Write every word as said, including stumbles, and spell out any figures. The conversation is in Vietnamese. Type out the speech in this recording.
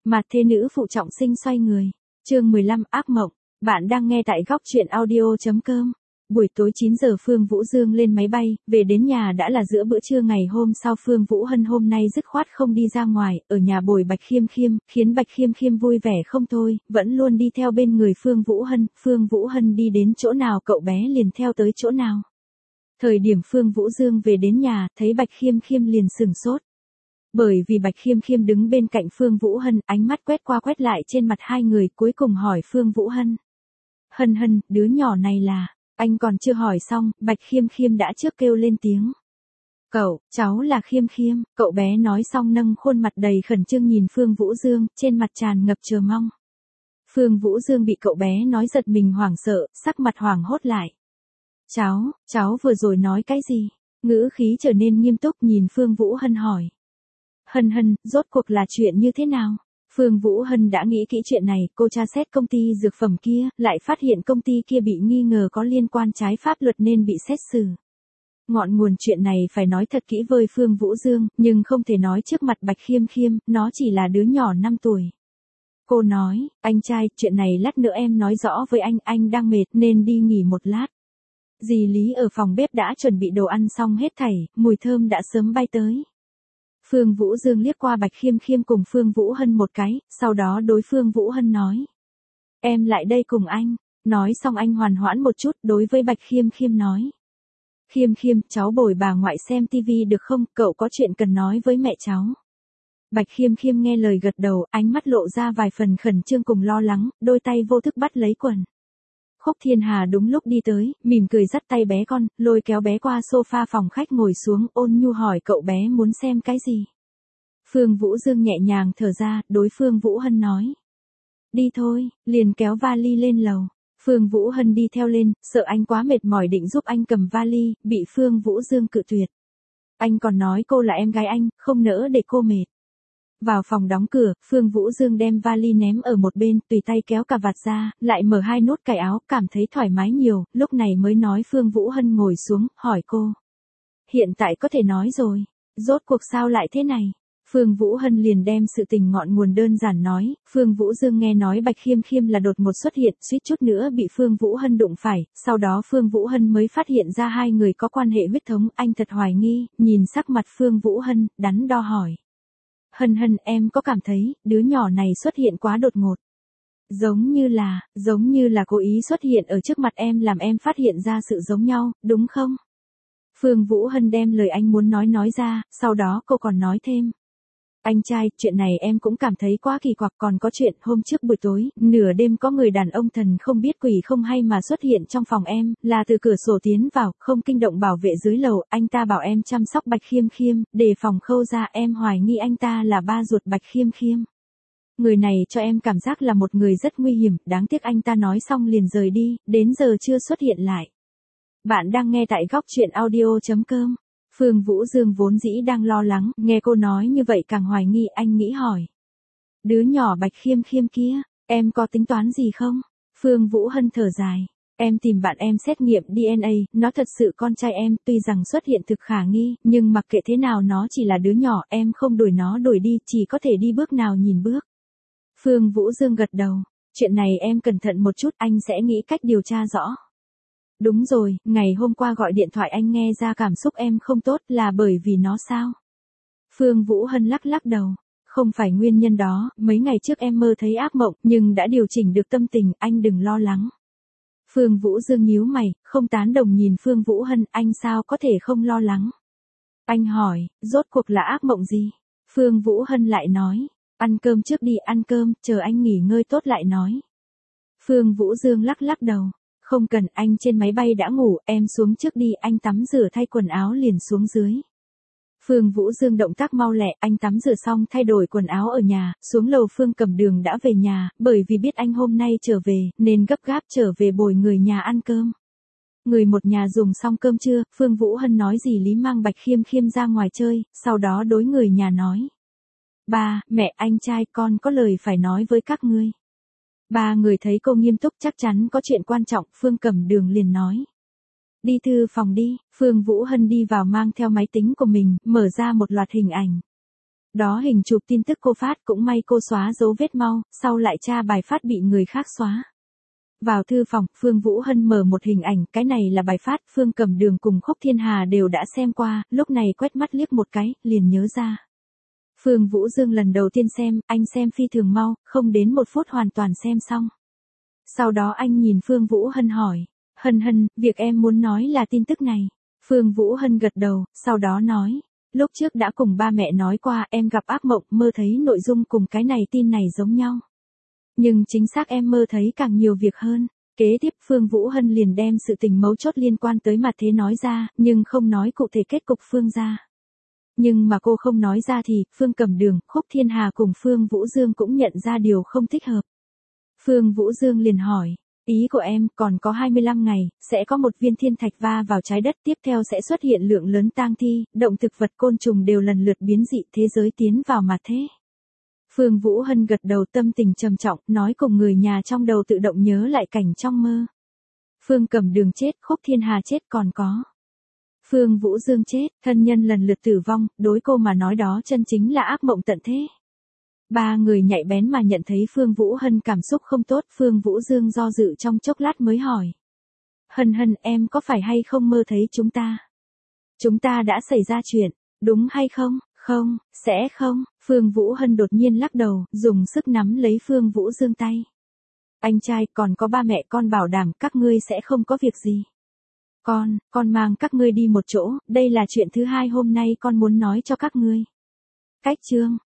Mặt thế nữ phụ trọng sinh xoay người. Chương mười lăm ác mộng. Bạn đang nghe tại góc truyện audio chấm com. Buổi tối chín giờ Phương Vũ Dương lên máy bay, về đến nhà đã là giữa bữa trưa ngày hôm sau. Phương Vũ Hân hôm nay dứt khoát không đi ra ngoài, ở nhà bồi Bạch Khiêm Khiêm, khiến Bạch Khiêm Khiêm vui vẻ không thôi, vẫn luôn đi theo bên người Phương Vũ Hân. Phương Vũ Hân đi đến chỗ nào cậu bé liền theo tới chỗ nào. Thời điểm Phương Vũ Dương về đến nhà, thấy Bạch Khiêm Khiêm liền sửng sốt. Bởi vì Bạch Khiêm Khiêm đứng bên cạnh Phương Vũ Hân, ánh mắt quét qua quét lại trên mặt hai người, cuối cùng hỏi Phương Vũ Hân. Hân Hân, đứa nhỏ này là... Anh còn chưa hỏi xong, Bạch Khiêm Khiêm đã trước kêu lên tiếng. Cậu, cháu là Khiêm Khiêm, cậu bé nói xong nâng khuôn mặt đầy khẩn trương nhìn Phương Vũ Dương, trên mặt tràn ngập chờ mong. Phương Vũ Dương bị cậu bé nói giật mình hoảng sợ, sắc mặt hoảng hốt lại. Cháu, cháu vừa rồi nói cái gì? Ngữ khí trở nên nghiêm túc nhìn Phương Vũ Hân hỏi. Hân Hân, rốt cuộc là chuyện như thế nào? Phương Vũ Hân đã nghĩ kỹ chuyện này, cô tra xét công ty dược phẩm kia, lại phát hiện công ty kia bị nghi ngờ có liên quan trái pháp luật nên bị xét xử. Ngọn nguồn chuyện này phải nói thật kỹ với Phương Vũ Dương, nhưng không thể nói trước mặt Bạch Khiêm Khiêm, nó chỉ là đứa nhỏ năm tuổi. Cô nói, anh trai, chuyện này lát nữa em nói rõ với anh, anh đang mệt nên đi nghỉ một lát. Dì Lý ở phòng bếp đã chuẩn bị đồ ăn xong hết thảy, mùi thơm đã sớm bay tới. Phương Vũ Dương liếc qua Bạch Khiêm Khiêm cùng Phương Vũ Hân một cái, sau đó đối Phương Vũ Hân nói. Em lại đây cùng anh. Nói xong anh hoàn hoãn một chút, đối với Bạch Khiêm Khiêm nói. Khiêm Khiêm, cháu bồi bà ngoại xem tivi được không, cậu có chuyện cần nói với mẹ cháu. Bạch Khiêm Khiêm nghe lời gật đầu, ánh mắt lộ ra vài phần khẩn trương cùng lo lắng, đôi tay vô thức bắt lấy quần. Khúc Thiên Hà đúng lúc đi tới, mỉm cười dắt tay bé con, lôi kéo bé qua sofa phòng khách ngồi xuống, ôn nhu hỏi cậu bé muốn xem cái gì. Phương Vũ Dương nhẹ nhàng thở ra, đối Phương Vũ Hân nói. Đi thôi, liền kéo vali lên lầu. Phương Vũ Hân đi theo lên, sợ anh quá mệt mỏi định giúp anh cầm vali, bị Phương Vũ Dương cự tuyệt. Anh còn nói cô là em gái anh, không nỡ để cô mệt. Vào phòng đóng cửa, Phương Vũ Dương đem vali ném ở một bên, tùy tay kéo cà vạt ra, lại mở hai nút cài áo, cảm thấy thoải mái nhiều, lúc này mới nói Phương Vũ Hân ngồi xuống, hỏi cô. Hiện tại có thể nói rồi, rốt cuộc sao lại thế này? Phương Vũ Hân liền đem sự tình ngọn nguồn đơn giản nói, Phương Vũ Dương nghe nói Bạch Khiêm Khiêm là đột một xuất hiện, suýt chút nữa bị Phương Vũ Hân đụng phải, sau đó Phương Vũ Hân mới phát hiện ra hai người có quan hệ huyết thống, anh thật hoài nghi, nhìn sắc mặt Phương Vũ Hân, đắn đo hỏi. Hân Hân, em có cảm thấy, đứa nhỏ này xuất hiện quá đột ngột. Giống như là, giống như là cố ý xuất hiện ở trước mặt em làm em phát hiện ra sự giống nhau, đúng không? Phương Vũ Hân đem lời anh muốn nói nói ra, sau đó cô còn nói thêm. Anh trai, chuyện này em cũng cảm thấy quá kỳ quặc, còn có chuyện hôm trước buổi tối, nửa đêm có người đàn ông thần không biết quỷ không hay mà xuất hiện trong phòng em, là từ cửa sổ tiến vào, không kinh động bảo vệ dưới lầu, anh ta bảo em chăm sóc Bạch Khiêm Khiêm, để phòng Khâu ra, em hoài nghi anh ta là ba ruột Bạch Khiêm Khiêm. Người này cho em cảm giác là một người rất nguy hiểm, đáng tiếc anh ta nói xong liền rời đi, đến giờ chưa xuất hiện lại. Bạn đang nghe tại góc truyện audio chấm com. Phương Vũ Dương vốn dĩ đang lo lắng, nghe cô nói như vậy càng hoài nghi, anh nghĩ hỏi. Đứa nhỏ Bạch Khiêm Khiêm kia, em có tính toán gì không? Phương Vũ Hân thở dài. Em tìm bạn em xét nghiệm đê en a, nó thật sự con trai em, tuy rằng xuất hiện thực khả nghi, nhưng mặc kệ thế nào nó chỉ là đứa nhỏ, em không đuổi nó đuổi đi, chỉ có thể đi bước nào nhìn bước. Phương Vũ Dương gật đầu. Chuyện này em cẩn thận một chút, anh sẽ nghĩ cách điều tra rõ. Đúng rồi, ngày hôm qua gọi điện thoại anh nghe ra cảm xúc em không tốt là bởi vì nó sao? Phương Vũ Hân lắc lắc đầu. Không phải nguyên nhân đó, mấy ngày trước em mơ thấy ác mộng, nhưng đã điều chỉnh được tâm tình, anh đừng lo lắng. Phương Vũ Dương nhíu mày, không tán đồng nhìn Phương Vũ Hân, anh sao có thể không lo lắng? Anh hỏi, rốt cuộc là ác mộng gì? Phương Vũ Hân lại nói, ăn cơm trước đi, ăn cơm, chờ anh nghỉ ngơi tốt lại nói. Phương Vũ Dương lắc lắc đầu. Không cần, anh trên máy bay đã ngủ, em xuống trước đi, anh tắm rửa thay quần áo liền xuống dưới. Phương Vũ Dương động tác mau lẹ, anh tắm rửa xong thay đổi quần áo ở nhà, xuống lầu Phương Cẩm Đường đã về nhà, bởi vì biết anh hôm nay trở về, nên gấp gáp trở về bồi người nhà ăn cơm. Người một nhà dùng xong cơm trưa, Phương Vũ Hân nói dì Lý mang Bạch Khiêm Khiêm ra ngoài chơi, sau đó đối người nhà nói. Ba, mẹ, anh trai, con có lời phải nói với các ngươi. Ba người thấy cô nghiêm túc chắc chắn có chuyện quan trọng, Phương Cẩm Đường liền nói. Đi thư phòng đi, Phương Vũ Hân đi vào mang theo máy tính của mình, mở ra một loạt hình ảnh. Đó hình chụp tin tức cô phát, cũng may cô xóa dấu vết mau, sau lại tra bài phát bị người khác xóa. Vào thư phòng, Phương Vũ Hân mở một hình ảnh, cái này là bài phát, Phương Cẩm Đường cùng Khúc Thiên Hà đều đã xem qua, lúc này quét mắt liếc một cái, liền nhớ ra. Phương Vũ Dương lần đầu tiên xem, anh xem phi thường mau, không đến một phút hoàn toàn xem xong. Sau đó anh nhìn Phương Vũ Hân hỏi, Hân Hân, việc em muốn nói là tin tức này. Phương Vũ Hân gật đầu, sau đó nói, lúc trước đã cùng ba mẹ nói qua, em gặp ác mộng, mơ thấy nội dung cùng cái này tin này giống nhau. Nhưng chính xác em mơ thấy càng nhiều việc hơn. Kế tiếp Phương Vũ Hân liền đem sự tình mấu chốt liên quan tới mặt thế nói ra, nhưng không nói cụ thể kết cục Phương gia. Nhưng mà cô không nói ra thì, Phương Cẩm Đường, Khúc Thiên Hà cùng Phương Vũ Dương cũng nhận ra điều không thích hợp. Phương Vũ Dương liền hỏi, ý của em còn có hai mươi lăm ngày, sẽ có một viên thiên thạch va vào trái đất, tiếp theo sẽ xuất hiện lượng lớn tang thi, động thực vật côn trùng đều lần lượt biến dị, thế giới tiến vào mặt thế. Phương Vũ Hân gật đầu, tâm tình trầm trọng, nói cùng người nhà trong đầu tự động nhớ lại cảnh trong mơ. Phương Cẩm Đường chết, Khúc Thiên Hà chết, còn có Phương Vũ Dương chết, thân nhân lần lượt tử vong, đối cô mà nói đó chân chính là ác mộng tận thế. Ba người nhạy bén mà nhận thấy Phương Vũ Hân cảm xúc không tốt, Phương Vũ Dương do dự trong chốc lát mới hỏi. Hân Hân, em có phải hay không mơ thấy chúng ta? Chúng ta đã xảy ra chuyện, đúng hay không? Không, sẽ không. Phương Vũ Hân đột nhiên lắc đầu, dùng sức nắm lấy Phương Vũ Dương tay. Anh trai, còn có ba mẹ, con bảo đảm các ngươi sẽ không có việc gì. Con, con mang các ngươi đi một chỗ, đây là chuyện thứ hai hôm nay con muốn nói cho các ngươi. Cách chương